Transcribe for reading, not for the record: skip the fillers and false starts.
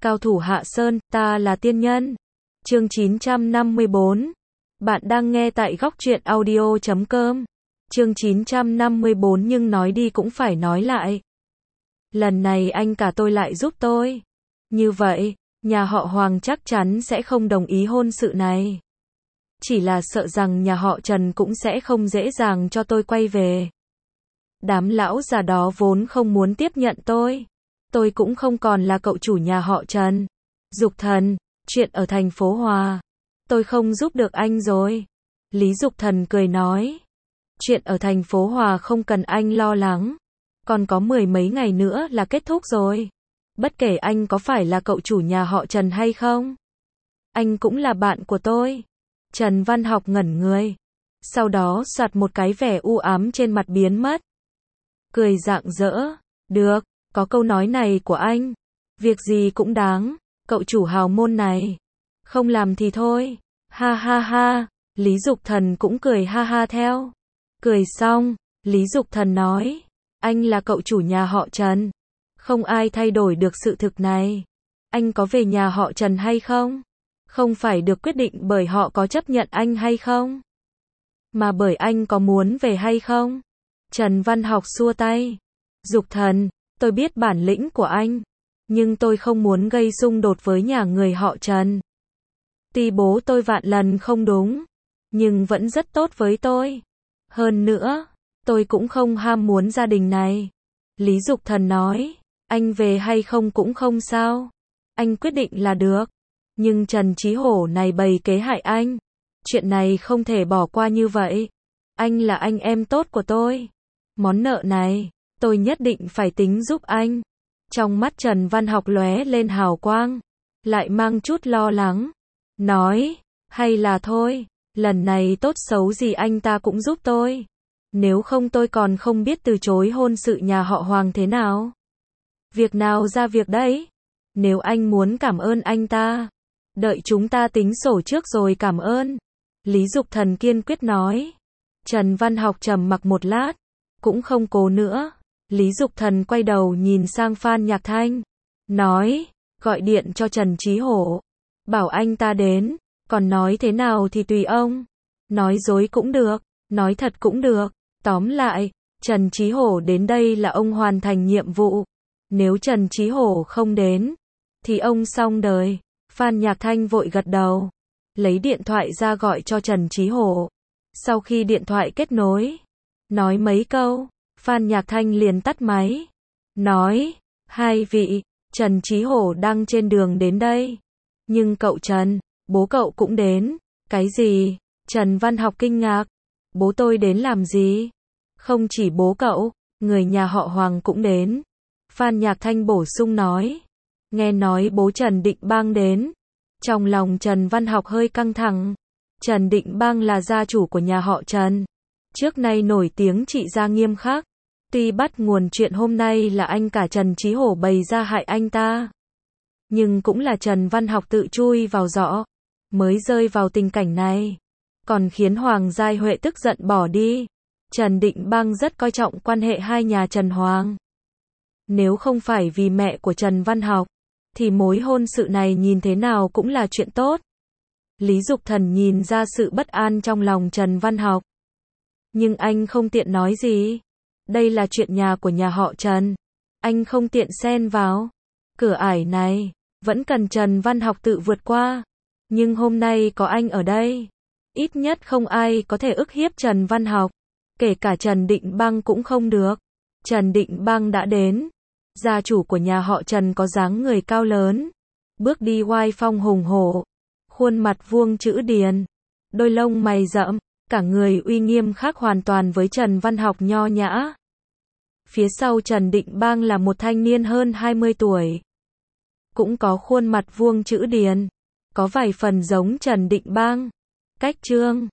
Cao thủ Hạ Sơn, ta là tiên nhân. Chương 954. Bạn đang nghe tại Góc Truyện Audio.com. Chương 954 nhưng nói đi cũng phải nói lại. Lần này anh cả tôi lại giúp tôi. Như vậy, nhà họ Hoàng chắc chắn sẽ không đồng ý hôn sự này. Chỉ là sợ rằng nhà họ Trần cũng sẽ không dễ dàng cho tôi quay về. Đám lão già đó vốn không muốn tiếp nhận tôi. Tôi cũng không còn là cậu chủ nhà họ Trần. Dục Thần, chuyện ở thành phố Hòa. Tôi không giúp được anh rồi. Lý Dục Thần cười nói. Chuyện ở thành phố Hòa không cần anh lo lắng. Còn có 10 mấy ngày nữa là kết thúc rồi. Bất kể anh có phải là cậu chủ nhà họ Trần hay không. Anh cũng là bạn của tôi. Trần Văn Học ngẩn người. Sau đó soạt một cái vẻ u ám trên mặt biến mất. Cười rạng rỡ. Được, có câu nói này của anh. Việc gì cũng đáng. Cậu chủ hào môn này. Không làm thì thôi. Ha ha ha. Lý Dục Thần cũng cười ha ha theo. Cười xong, Lý Dục Thần nói. Anh là cậu chủ nhà họ Trần. Không ai thay đổi được sự thực này. Anh có về nhà họ Trần hay không? Không phải được quyết định bởi họ có chấp nhận anh hay không? Mà bởi anh có muốn về hay không? Trần Văn Học xua tay. Dục Thần, tôi biết bản lĩnh của anh. Nhưng tôi không muốn gây xung đột với nhà người họ Trần. Tuy bố tôi vạn lần không đúng. Nhưng vẫn rất tốt với tôi. Hơn nữa, tôi cũng không ham muốn gia đình này. Lý Dục Thần nói. Anh về hay không cũng không sao. Anh quyết định là được. Nhưng Trần Chí Hổ này bày kế hại anh. Chuyện này không thể bỏ qua như vậy. Anh là anh em tốt của tôi. Món nợ này, tôi nhất định phải tính giúp anh. Trong mắt Trần Văn Học lóe lên hào quang. Lại mang chút lo lắng. Nói, hay là thôi, lần này tốt xấu gì anh ta cũng giúp tôi. Nếu không tôi còn không biết từ chối hôn sự nhà họ Hoàng thế nào. Việc nào ra việc đấy. Nếu anh muốn cảm ơn anh ta, đợi chúng ta tính sổ trước rồi cảm ơn. Lý Dục Thần kiên quyết nói. Trần Văn Học trầm mặc một lát, cũng không cố nữa. Lý Dục Thần quay đầu nhìn sang Phan Nhạc Thanh. Nói, gọi điện cho Trần Chí Hổ. Bảo anh ta đến, còn nói thế nào thì tùy ông. Nói dối cũng được, nói thật cũng được. Tóm lại, Trần Chí Hổ đến đây là ông hoàn thành nhiệm vụ. Nếu Trần Chí Hổ không đến, thì ông xong đời. Phan Nhạc Thanh vội gật đầu. Lấy điện thoại ra gọi cho Trần Chí Hổ. Sau khi điện thoại kết nối, nói mấy câu, Phan Nhạc Thanh liền tắt máy. Nói, hai vị, Trần Chí Hổ đang trên đường đến đây. Nhưng cậu Trần, bố cậu cũng đến. Cái gì? Trần Văn Học kinh ngạc. Bố tôi đến làm gì? Không chỉ bố cậu, người nhà họ Hoàng cũng đến. Phan Nhạc Thanh bổ sung nói. Nghe nói bố Trần Định Bang đến. Trong lòng Trần Văn Học hơi căng thẳng. Trần Định Bang là gia chủ của nhà họ Trần. Trước nay nổi tiếng trị gia nghiêm khắc. Tuy bắt nguồn chuyện hôm nay là anh cả Trần Chí Hổ bày ra hại anh ta. Nhưng cũng là Trần Văn Học tự chui vào giỏ. Mới rơi vào tình cảnh này. Còn khiến Hoàng Giai Huệ tức giận bỏ đi. Trần Định Bang rất coi trọng quan hệ hai nhà Trần Hoàng. Nếu không phải vì mẹ của Trần Văn Học, thì mối hôn sự này nhìn thế nào cũng là chuyện tốt. Lý Dục Thần nhìn ra sự bất an trong lòng Trần Văn Học. Nhưng anh không tiện nói gì. Đây là chuyện nhà của nhà họ Trần. Anh không tiện xen vào. Cửa ải này, vẫn cần Trần Văn Học tự vượt qua. Nhưng hôm nay có anh ở đây. Ít nhất không ai có thể ức hiếp Trần Văn Học. Kể cả Trần Định Bang cũng không được. Trần Định Bang đã đến. Gia chủ của nhà họ Trần có dáng người cao lớn. Bước đi oai phong hùng hổ. Khuôn mặt vuông chữ điền. Đôi lông mày rậm. Cả người uy nghiêm khác hoàn toàn với Trần Văn Học nho nhã. Phía sau Trần Định Bang là một thanh niên hơn 20 tuổi. Cũng có khuôn mặt vuông chữ điền. Có vài phần giống Trần Định Bang. Cách trương,